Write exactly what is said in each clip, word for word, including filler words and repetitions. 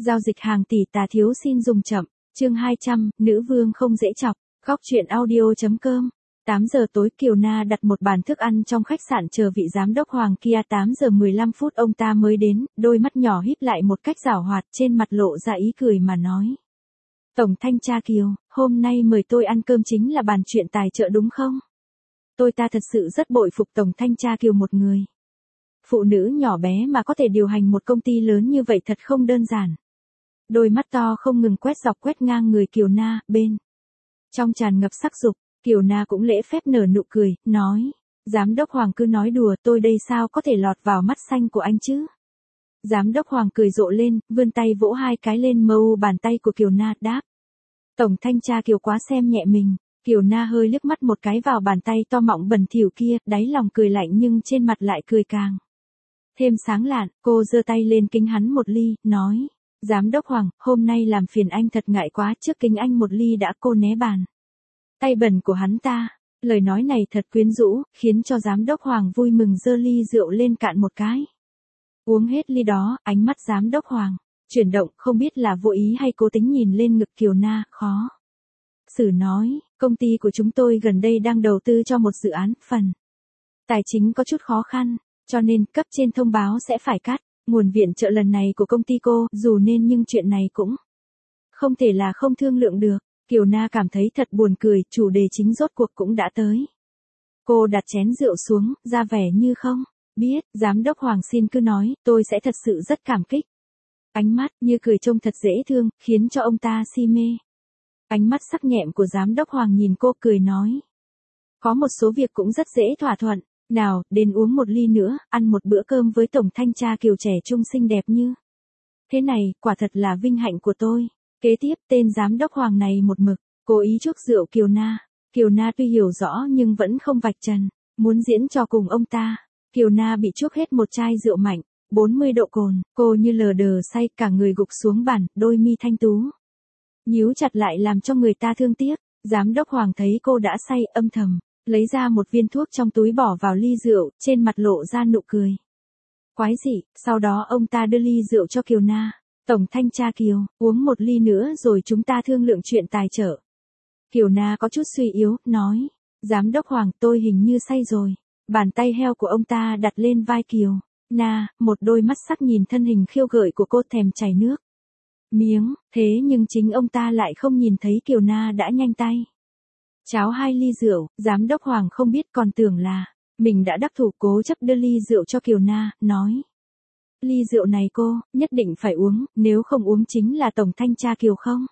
Giao dịch hàng tỷ tà thiếu xin dùng chậm. Chương hai trăm, nữ vương không dễ chọc. Góc truyện audio chấm com. tám giờ tối Kiều Na đặt một bàn thức ăn trong khách sạn chờ vị giám đốc Hoàng kia. Tám giờ mười lăm phút ông ta mới đến, đôi mắt nhỏ híp lại một cách giảo hoạt, trên mặt lộ ra ý cười mà nói. Tổng thanh tra Kiều, hôm nay mời tôi ăn cơm chính là bàn chuyện tài trợ đúng không? Tôi ta thật sự rất bội phục Tổng thanh tra Kiều một người. Phụ nữ nhỏ bé mà có thể điều hành một công ty lớn như vậy thật không đơn giản. Đôi mắt to không ngừng quét dọc quét ngang người Kiều Na, bên trong tràn ngập sắc dục, Kiều Na cũng lễ phép nở nụ cười, nói, giám đốc Hoàng cứ nói đùa, tôi đây sao có thể lọt vào mắt xanh của anh chứ? Giám đốc Hoàng cười rộ lên, vươn tay vỗ hai cái lên mâu bàn tay của Kiều Na, đáp. Tổng thanh tra Kiều quá xem nhẹ mình. Kiều Na hơi liếc mắt một cái vào bàn tay to mọng bẩn thỉu kia, đáy lòng cười lạnh nhưng trên mặt lại cười càng thêm sáng lạn. Cô giơ tay lên kính hắn một ly, nói, giám đốc Hoàng, hôm nay làm phiền anh thật ngại quá, trước kính anh một ly đã. Cô né bàn tay bẩn của hắn ta. Lời nói này thật quyến rũ, khiến cho giám đốc Hoàng vui mừng giơ ly rượu lên cạn một cái. Uống hết ly đó, ánh mắt giám đốc Hoàng chuyển động, không biết là vô ý hay cố tính nhìn lên ngực Kiều Na, khó xử nói, công ty của chúng tôi gần đây đang đầu tư cho một dự án, phần tài chính có chút khó khăn, cho nên cấp trên thông báo sẽ phải cắt nguồn viện trợ lần này của công ty cô, dù nên nhưng chuyện này cũng không thể là không thương lượng được. Kiều Na cảm thấy thật buồn cười, chủ đề chính rốt cuộc cũng đã tới. Cô đặt chén rượu xuống, ra vẻ như không biết. Giám đốc Hoàng xin cứ nói, tôi sẽ thật sự rất cảm kích. Ánh mắt như cười trông thật dễ thương, khiến cho ông ta si mê. Ánh mắt sắc nhẹm của giám đốc Hoàng nhìn cô, cười nói. Có một số việc cũng rất dễ thỏa thuận. Nào, đến uống một ly nữa, ăn một bữa cơm với Tổng thanh tra Kiều trẻ trung xinh đẹp như thế này, quả thật là vinh hạnh của tôi. Kế tiếp, tên giám đốc Hoàng này một mực cố ý chuốc rượu Kiều Na. Kiều Na tuy hiểu rõ nhưng vẫn không vạch trần, muốn diễn trò cùng ông ta. Kiều Na bị chuốc hết một chai rượu mạnh, bốn mươi độ cồn, cô như lờ đờ say, cả người gục xuống bàn, đôi mi thanh tú nhíu chặt lại làm cho người ta thương tiếc. Giám đốc Hoàng thấy cô đã say, âm thầm lấy ra một viên thuốc trong túi bỏ vào ly rượu, trên mặt lộ ra nụ cười quái dị. Sau đó ông ta đưa ly rượu cho Kiều Na. Tổng thanh tra Kiều, uống một ly nữa rồi chúng ta thương lượng chuyện tài trợ. Kiều Na có chút suy yếu, nói, giám đốc Hoàng, tôi hình như say rồi. Bàn tay heo của ông ta đặt lên vai Kiều Na, một đôi mắt sắc nhìn thân hình khiêu gợi của cô thèm chảy nước miếng. Thế nhưng chính ông ta lại không nhìn thấy Kiều Na đã nhanh tay cháo hai ly rượu. Giám đốc Hoàng không biết, còn tưởng là mình đã đắc thủ, cố chấp đưa ly rượu cho Kiều Na, nói, ly rượu này cô nhất định phải uống, nếu không uống chính là Tổng thanh tra Kiều không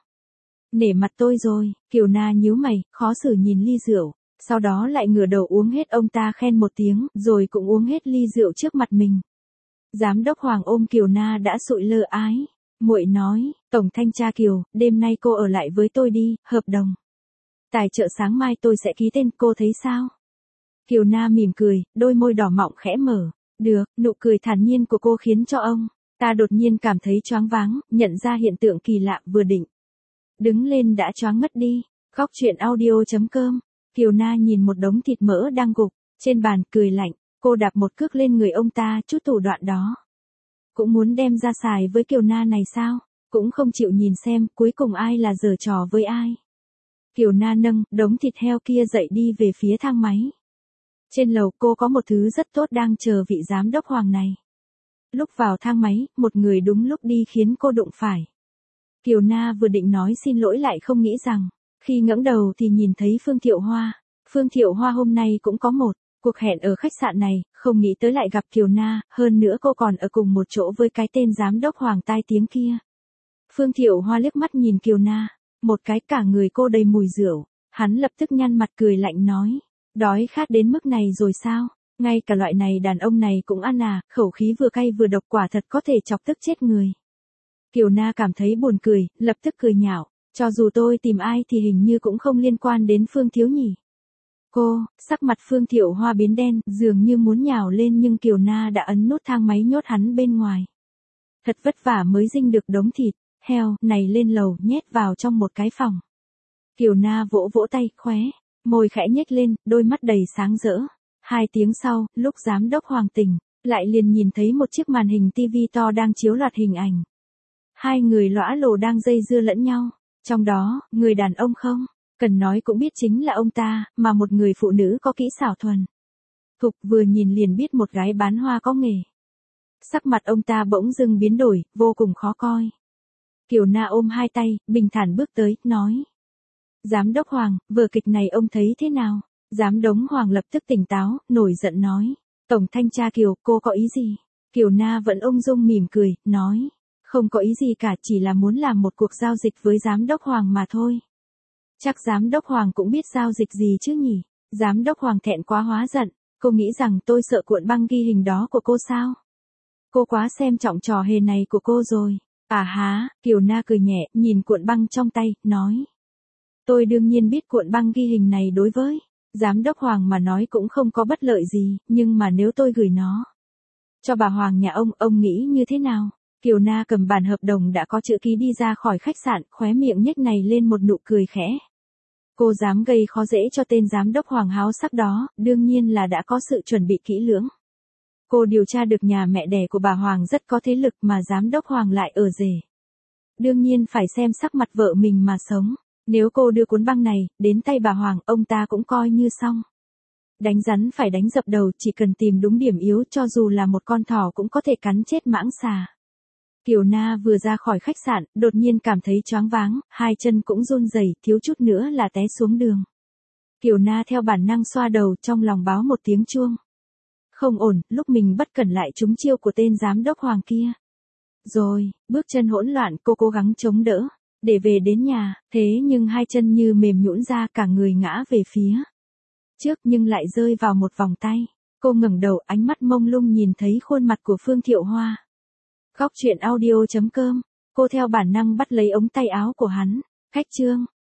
nể mặt tôi rồi. Kiều Na nhíu mày, khó xử nhìn ly rượu, sau đó lại ngửa đầu uống hết. Ông ta khen một tiếng, rồi cũng uống hết ly rượu trước mặt mình. Giám đốc Hoàng ôm Kiều Na đã sụi lơ ái muội nói, Tổng thanh tra Kiều, đêm nay cô ở lại với tôi đi, hợp đồng tài trợ sáng mai tôi sẽ ký tên, cô thấy sao? Kiều Na mỉm cười, đôi môi đỏ mọng khẽ mở. Được. Nụ cười thản nhiên của cô khiến cho ông ta đột nhiên cảm thấy choáng váng, nhận ra hiện tượng kỳ lạ, vừa định đứng lên đã choáng mất đi. Góc truyện audio chấm com. Kiều Na nhìn một đống thịt mỡ đang gục trên bàn, cười lạnh. Cô đạp một cước lên người ông ta, chút thủ đoạn đó cũng muốn đem ra xài với Kiều Na này sao? Cũng không chịu nhìn xem cuối cùng ai là giở trò với ai. Kiều Na nâng đống thịt heo kia dậy đi về phía thang máy. Trên lầu cô có một thứ rất tốt đang chờ vị giám đốc Hoàng này. Lúc vào thang máy, một người đúng lúc đi khiến cô đụng phải. Kiều Na vừa định nói xin lỗi lại không nghĩ rằng, khi ngẩng đầu thì nhìn thấy Phương Thiệu Hoa. Phương Thiệu Hoa hôm nay cũng có một cuộc hẹn ở khách sạn này, không nghĩ tới lại gặp Kiều Na, hơn nữa cô còn ở cùng một chỗ với cái tên giám đốc Hoàng tai tiếng kia. Phương Thiệu Hoa liếc mắt nhìn Kiều Na, một cái, cả người cô đầy mùi rượu. Hắn lập tức nhăn mặt cười lạnh nói, đói khát đến mức này rồi sao? Ngay cả loại này đàn ông này cũng ăn à? Khẩu khí vừa cay vừa độc, quả thật có thể chọc tức chết người. Kiều Na cảm thấy buồn cười, lập tức cười nhạo, cho dù tôi tìm ai thì hình như cũng không liên quan đến Phương thiếu nhỉ. Cô, sắc mặt Phương Thiệu Hoa biến đen, dường như muốn nhào lên nhưng Kiều Na đã ấn nút thang máy nhốt hắn bên ngoài. Thật vất vả mới dinh được đống thịt heo này lên lầu, nhét vào trong một cái phòng. Kiều Na vỗ vỗ tay, khóe môi khẽ nhếch lên, đôi mắt đầy sáng rỡ. Hai tiếng sau, lúc giám đốc Hoàng tỉnh lại liền nhìn thấy một chiếc màn hình tivi to đang chiếu loạt hình ảnh Hai người lõa lồ đang dây dưa lẫn nhau. Trong đó, người đàn ông không cần nói cũng biết chính là ông ta, mà một người phụ nữ có kỹ xảo thuần thục vừa nhìn liền biết một gái bán hoa có nghề. Sắc mặt ông ta bỗng dưng biến đổi, vô cùng khó coi. Kiều Na ôm hai tay, bình thản bước tới, nói. Giám đốc Hoàng, vở kịch này ông thấy thế nào? Giám đốc Hoàng lập tức tỉnh táo, nổi giận nói. Tổng thanh tra Kiều, cô có ý gì? Kiều Na vẫn ung dung mỉm cười, nói. Không có ý gì cả, chỉ là muốn làm một cuộc giao dịch với giám đốc Hoàng mà thôi. Chắc giám đốc Hoàng cũng biết giao dịch gì chứ nhỉ? Giám đốc Hoàng thẹn quá hóa giận, cô nghĩ rằng tôi sợ cuộn băng ghi hình đó của cô sao? Cô quá xem trọng trò hề này của cô rồi. À há, Kiều Na cười nhẹ, nhìn cuộn băng trong tay, nói. Tôi đương nhiên biết cuộn băng ghi hình này đối với giám đốc Hoàng mà nói cũng không có bất lợi gì, nhưng mà nếu tôi gửi nó cho bà Hoàng nhà ông, ông nghĩ như thế nào? Kiều Na cầm bản hợp đồng đã có chữ ký đi ra khỏi khách sạn, khóe miệng nhếch này lên một nụ cười khẽ. Cô dám gây khó dễ cho tên giám đốc Hoàng háo sắc đó, đương nhiên là đã có sự chuẩn bị kỹ lưỡng. Cô điều tra được nhà mẹ đẻ của bà Hoàng rất có thế lực mà giám đốc Hoàng lại ở rể. Đương nhiên phải xem sắc mặt vợ mình mà sống. Nếu cô đưa cuốn băng này đến tay bà Hoàng, ông ta cũng coi như xong. Đánh rắn phải đánh dập đầu, chỉ cần tìm đúng điểm yếu, cho dù là một con thỏ cũng có thể cắn chết mãng xà. Kiều Na vừa ra khỏi khách sạn, đột nhiên cảm thấy choáng váng, hai chân cũng run rẩy, thiếu chút nữa là té xuống đường. Kiều Na theo bản năng xoa đầu, trong lòng báo một tiếng chuông. Không ổn, lúc mình bất cẩn lại trúng chiêu của tên giám đốc Hoàng kia. Rồi, bước chân hỗn loạn, cô cố gắng chống đỡ, để về đến nhà, thế nhưng hai chân như mềm nhũn ra, cả người ngã về phía trước nhưng lại rơi vào một vòng tay. Cô ngẩng đầu, ánh mắt mông lung nhìn thấy khuôn mặt của Phương Thiệu Hoa. Góc truyện audio chấm com, cô theo bản năng bắt lấy ống tay áo của hắn. Khách trương.